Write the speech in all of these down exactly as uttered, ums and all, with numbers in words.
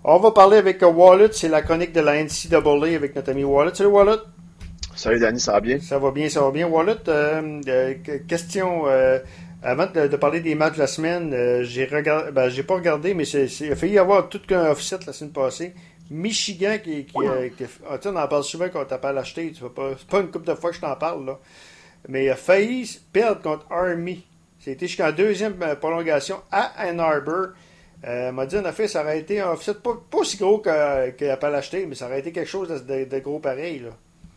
On va parler avec Wallet, c'est la chronique de la N C A A avec notre ami Wallet. Salut Wallet. Salut Danny, ça va bien? Ça va bien, ça va bien. Wallet, euh, euh, question, euh, avant de, de parler des matchs de la semaine, euh, j'ai regardé, ben, j'ai pas regardé, mais c'est, c'est, il a failli y avoir tout qu'un offset la semaine passée. Michigan qui, qui, euh, qui ah, on en parle souvent quand on t'appelle acheter, tu vas pas, c'est pas une couple de fois que je t'en parle là, mais il a failli perdre contre Army. C'était jusqu'en deuxième prolongation à Ann Arbor. Euh, m'a dit en effet, ça aurait été un offset pas, pas aussi gros que, que Appalachian, mais ça aurait été quelque chose de, de, de gros pareil là.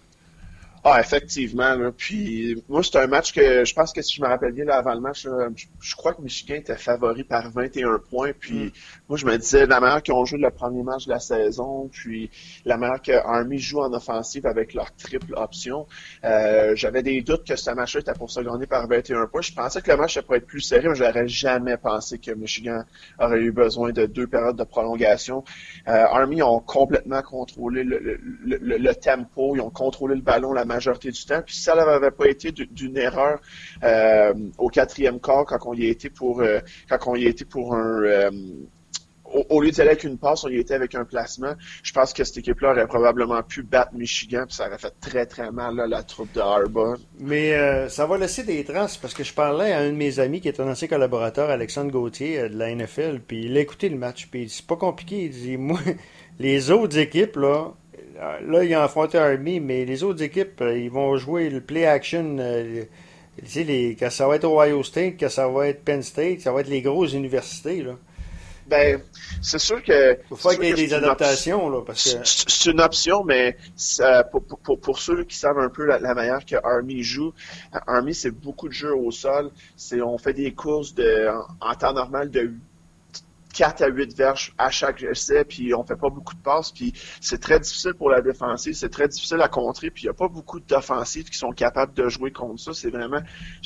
Ah, effectivement. Là. Puis moi, c'est un match que je pense que si je me rappelle bien là, avant le match, là, je, je crois que Michigan était favori par vingt et un points. Puis mm. moi, je me disais la manière qu'ils ont joué le premier match de la saison, puis la manière que Army joue en offensive avec leur triple option. Euh, j'avais des doutes que ce match-là était pour se gagner par vingt et un points. Je pensais que le match pourrait être plus serré, mais j'aurais jamais pensé que Michigan aurait eu besoin de deux périodes de prolongation. Euh, Army ont complètement contrôlé le, le, le, le tempo, ils ont contrôlé le ballon la majorité du temps. Puis si ça n'avait pas été d'une erreur euh, au quatrième quart quand on y a été pour euh, quand on y a été pour un euh, au, au lieu d'y aller avec une passe, on y était avec un placement. Je pense que cette équipe-là aurait probablement pu battre Michigan, puis ça aurait fait très très mal là, la troupe de Harbaugh. Mais euh, ça va laisser des traces parce que je parlais à un de mes amis qui est un ancien collaborateur, Alexandre Gauthier euh, de la N F L, puis il a écouté le match, puis c'est pas compliqué. Il dit moi les autres équipes là. Là, ils ont affronté Army, mais les autres équipes, ils vont jouer le play action. Euh, tu sais, les, quand ça va être Ohio State, quand ça va être Penn State, ça va être les grosses universités. Là. Ben, c'est sûr que. Il faut qu'il y ait des adaptations. Là, parce que... C'est une option, mais ça, pour, pour, pour ceux qui savent un peu la, la manière que Army joue, Army, c'est beaucoup de jeux au sol. C'est, on fait des courses de, en, en temps normal de quatre à huit verges à chaque essai, puis on fait pas beaucoup de passes, puis c'est très difficile pour la défensive, c'est très difficile à contrer, puis il y a pas beaucoup d'offensives qui sont capables de jouer contre ça. C'est vraiment...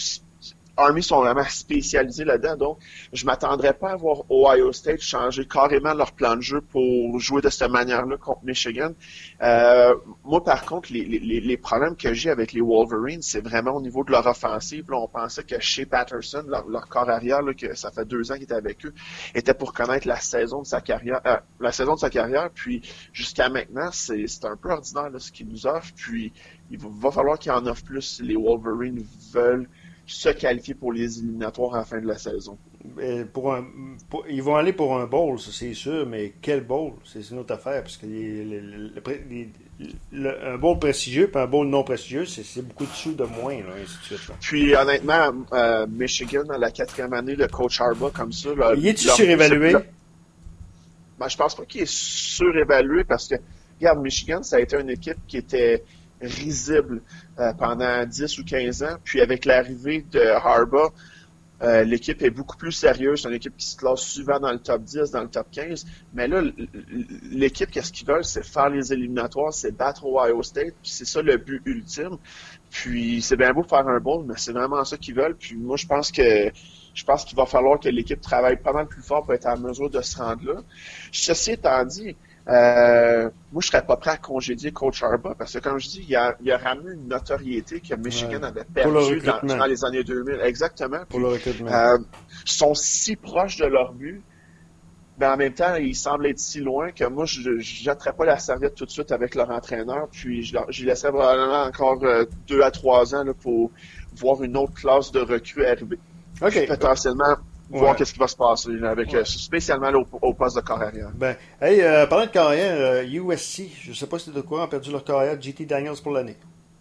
Army sont vraiment spécialisés là-dedans, donc je m'attendrais pas à voir Ohio State changer carrément leur plan de jeu pour jouer de cette manière-là contre Michigan. Euh, moi, par contre, les, les, les problèmes que j'ai avec les Wolverines, c'est vraiment au niveau de leur offensive. Là, on pensait que Shea Patterson, leur, leur corps arrière, là, que ça fait deux ans qu'il était avec eux, était pour connaître la saison de sa carrière, euh, la saison de sa carrière. Puis jusqu'à maintenant, c'est, c'est un peu ordinaire là, ce qu'ils nous offrent. Puis il va, va falloir qu'ils en offrent plus si les Wolverines veulent se qualifier pour les éliminatoires à la fin de la saison. Pour un, pour, ils vont aller pour un bowl, ça c'est sûr, mais quel bowl? C'est une autre affaire, parce que les, les, les, le, un bowl prestigieux et un bowl non prestigieux, c'est, c'est beaucoup de sous de moins, là, ainsi de suite. Là. Puis honnêtement, euh, Michigan, à la quatrième année de coach Harbaugh comme ça... Là, il est-tu surévalué? Ben, je pense pas qu'il est surévalué, parce que, regarde, Michigan, ça a été une équipe qui était risible euh, pendant dix ou quinze ans. Puis avec l'arrivée de Harbaugh, euh, l'équipe est beaucoup plus sérieuse. C'est une équipe qui se classe souvent dans le top dix, dans le top quinze. Mais là, l'équipe, qu'est-ce qu'ils veulent? C'est faire les éliminatoires, c'est battre Ohio State. Puis c'est ça le but ultime. Puis c'est bien beau de faire un bowl, mais c'est vraiment ça qu'ils veulent. Puis moi, je pense que je pense qu'il va falloir que l'équipe travaille pas mal plus fort pour être en mesure de se rendre là. Ceci étant dit, Euh, moi, je serais pas prêt à congédier Coach Harbaugh parce que, comme je dis, il a, il a ramené une notoriété que Michigan ouais. avait perdue dans, dans les années deux mille. Exactement. Pour Puis, le recrutement. Euh, sont si proches de leur but, mais en même temps, ils semblent être si loin que moi, je ne jetterais pas la serviette tout de suite avec leur entraîneur. Puis, je, je laisserais probablement encore euh, deux à trois ans là, pour voir une autre classe de recrues arriver. Okay. Puis, potentiellement... voir ouais. qu'est-ce qui va se passer là, avec ouais. euh, spécialement là, au, au poste de corps arrière. Ben, hey, euh, parlant de corps arrière, euh, U S C, je sais pas si c'est de quoi, ont perdu leur corps arrière, J T Daniels pour l'année.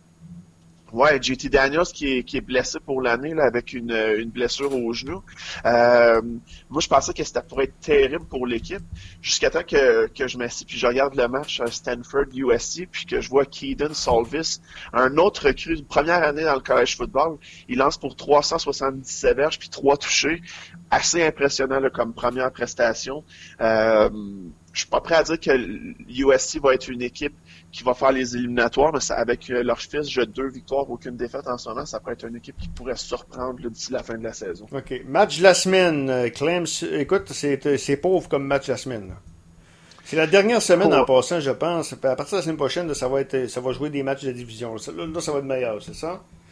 Ouais, J T Daniels qui est, qui est blessé pour l'année là, avec une, une blessure au genou. Euh, moi, je pensais que c'était pour être terrible pour l'équipe jusqu'à temps que, que je m'assieds puis je regarde le match à Stanford U S C puis que je vois Keaton Solvis, un autre recrue, première année dans le college football. Il lance pour trois cent soixante-dix-sept verges puis trois touchés. Assez impressionnant là, comme première prestation. Euh, je suis pas prêt à dire que U S C va être une équipe qui va faire les éliminatoires, mais ça, avec euh, leur fils, j'ai deux victoires, aucune défaite en ce moment. Ça pourrait être une équipe qui pourrait surprendre là, d'ici la fin de la saison. OK. Match de la semaine. Clem, écoute, c'est, c'est pauvre comme match de la semaine. Là. C'est la dernière semaine oh. en passant, je pense. À partir de la semaine prochaine, ça va être, ça va jouer des matchs de division. Là, là ça va être meilleur, c'est ça?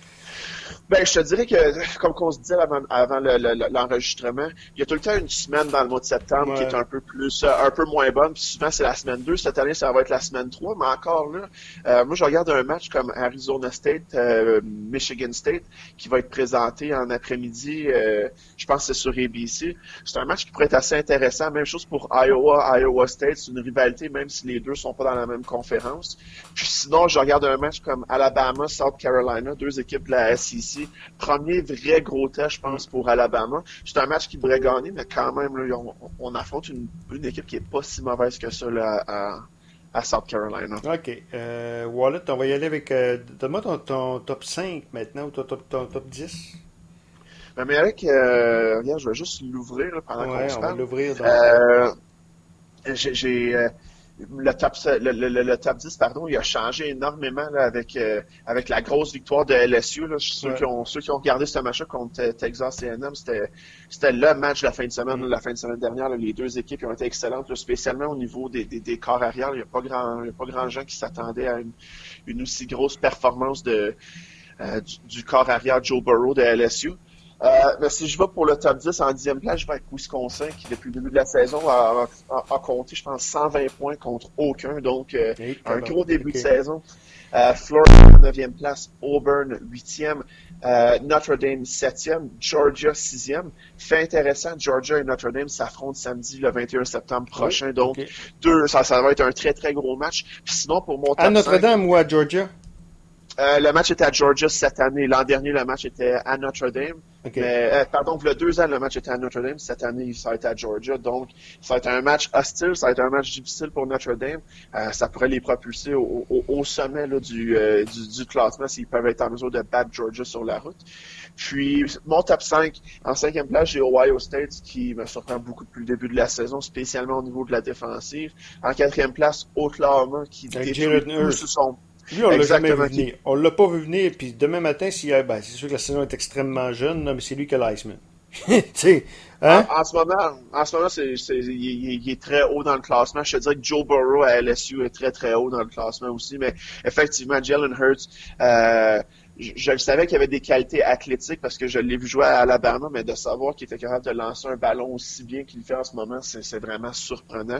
Ben, je te dirais que, comme on se disait avant, avant le, le, l'enregistrement, il y a tout le temps une semaine dans le mois de septembre ouais. qui est un peu plus, un peu moins bonne, puis souvent c'est la semaine deux. Cette année, ça va être la semaine trois, mais encore là, euh, moi je regarde un match comme Arizona State, euh, Michigan State, qui va être présenté en après-midi, euh, je pense que c'est sur A B C. C'est un match qui pourrait être assez intéressant. Même chose pour Iowa, Iowa State, c'est une rivalité, même si les deux sont pas dans la même conférence. Puis sinon, je regarde un match comme Alabama, South Carolina, deux équipes de la S E C. Premier vrai gros test, je pense, pour Alabama. C'est un match qui pourrait gagner, mais quand même, là, on, on affronte une, une équipe qui est pas si mauvaise que ça là, à, à South Carolina. OK. Euh, Wallet, on va y aller avec... Euh, donne-moi ton, ton top cinq maintenant, ou ton, ton, ton top dix. Ben, mais avec... Euh, regarde, je vais juste l'ouvrir là, pendant ouais, qu'on se on parle. va l'ouvrir. Dans euh, j'ai... j'ai euh, Le top, le, le, le top dix, pardon, il a changé énormément là, avec euh, avec la grosse victoire de L S U. Là. Ceux, ouais. qui ont, ceux qui ont regardé ce match-là contre Texas A and M, c'était, c'était le match de la fin de semaine. Mm. Là, la fin de semaine dernière, là, les deux équipes ont été excellentes, là, spécialement au niveau des, des, des corps arrière. Il n'y a pas grand, il y a pas grand gens qui s'attendaient à une, une aussi grosse performance de euh, du, du corps arrière Joe Burrow de L S U. Euh, mais si je vais pour le top dix, en dixième place, je vais avec Wisconsin, qui depuis le début de la saison a, a, a compté, je pense, cent vingt points contre aucun. Donc, euh, okay, un gros début okay. de saison. Euh, Florida, neuvième place. Auburn, huitième. Euh, Notre Dame, septième. Georgia, sixième. Fait intéressant, Georgia et Notre Dame s'affrontent samedi, le vingt et un septembre prochain. Oui, donc, okay. deux, ça, ça va être un très, très gros match. Puis sinon, pour mon top à Notre Dame cinq, ou à Georgia? Euh, le match était à Georgia cette année. L'an dernier, le match était à Notre Dame. Okay. Mais, euh, pardon, il y a deux ans, le match était à Notre Dame. Cette année, ça a été à Georgia. Donc, ça va être un match hostile, ça va être un match difficile pour Notre Dame. Euh, ça pourrait les propulser au, au, au sommet là, du, euh, du, du classement s'ils peuvent être en mesure de battre Georgia sur la route. Puis, mon top cinq, en cinquième place, j'ai Ohio State qui me surprend beaucoup depuis le début de la saison, spécialement au niveau de la défensive. En quatrième place, Oklahoma qui détruit tout sur son... Lui, on l'a jamais vu venir. On l'a pas vu venir, puis demain matin, si, ben, c'est sûr que la saison est extrêmement jeune, là, mais c'est lui qui a l'Iceman. tu sais, hein? en, en ce moment, en ce moment c'est, c'est, il, il est très haut dans le classement. Je te dirais que Joe Burrow à L S U est très très haut dans le classement aussi, mais effectivement, Jalen Hurts, euh, je, je le savais qu'il y avait des qualités athlétiques parce que je l'ai vu jouer à Alabama, mais de savoir qu'il était capable de lancer un ballon aussi bien qu'il le fait en ce moment, c'est, c'est vraiment surprenant.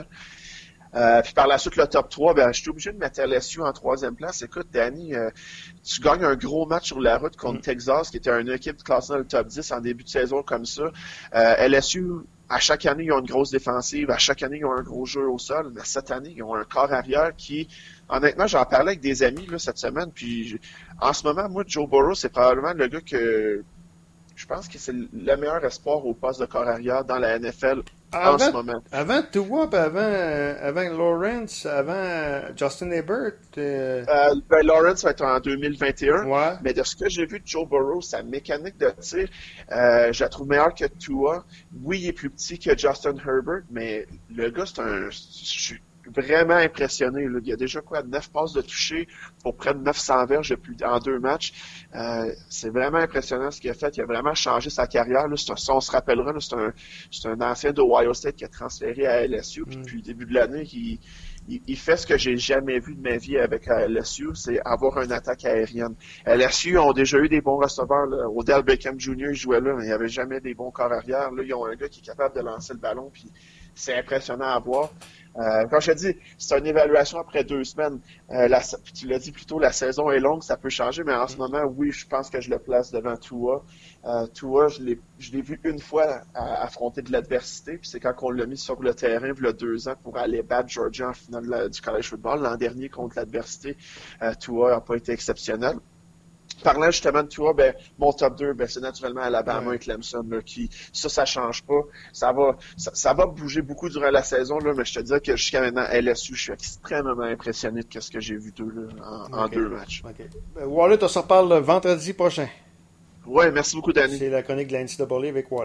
Euh, puis par la suite, le top trois, ben, je suis obligé de mettre L S U en troisième place. Écoute, Danny, euh, tu gagnes un gros match sur la route contre mm. Texas, qui était une équipe classée dans le top dix en début de saison comme ça. Euh, L S U, à chaque année, ils ont une grosse défensive. À chaque année, ils ont un gros jeu au sol. Mais cette année, ils ont un corps arrière qui, honnêtement, j'en parlais avec des amis là, cette semaine. Puis en ce moment, moi, Joe Burrow, c'est probablement le gars que... Je pense que c'est le meilleur espoir au poste de corps arrière dans la N F L avant, en ce moment. Avant Tua, avant, avant Lawrence, avant Justin Herbert. Euh... Euh, ben, Lawrence va être en deux mille vingt et un. Ouais. Mais de ce que j'ai vu de Joe Burrow, sa mécanique de tir, euh, je la trouve meilleure que Tua. Oui, il est plus petit que Justin Herbert, mais le gars, c'est un... Je suis vraiment impressionné. Là. Il y a déjà quoi, neuf passes de toucher pour près de neuf cents verges depuis, en deux matchs. Euh, c'est vraiment impressionnant ce qu'il a fait. Il a vraiment changé sa carrière. Là. C'est un, on se rappellera, là, c'est, un, c'est un ancien d'Ohio State qui a transféré à L S U. Puis, mm. depuis le début de l'année, il, il, il fait ce que j'ai jamais vu de ma vie avec L S U, c'est avoir une attaque aérienne. L S U ont déjà eu des bons receveurs. Là. Odell Beckham Junior il jouait là, mais il n'y avait jamais des bons corps arrière. Là, ils ont un gars qui est capable de lancer le ballon. Puis c'est impressionnant à voir. Euh, quand je te dis, c'est une évaluation après deux semaines. Euh, la, tu l'as dit plus tôt, la saison est longue, ça peut changer, mais en ce moment, oui, je pense que je le place devant Tua. Euh, Tua, je l'ai, je l'ai vu une fois à, affronter de l'adversité, puis c'est quand on l'a mis sur le terrain il y a deux ans pour aller battre Georgia en finale la, du college football. L'an dernier, contre l'adversité, euh, Tua n'a pas été exceptionnel. Parlant justement de Tua, ben, mon top deux, ben, c'est naturellement Alabama ouais. et Clemson, là, qui, ça, ça change pas. Ça va, ça, ça va bouger beaucoup durant la saison, là, mais je te dis que jusqu'à maintenant, L S U, je suis extrêmement impressionné de ce que j'ai vu d'eux, là, en, okay. en deux matchs. Okay. Ben, Wallet, on s'en reparle vendredi prochain. Ouais, merci beaucoup, Danny. C'est la chronique de la N C A A avec Wallet.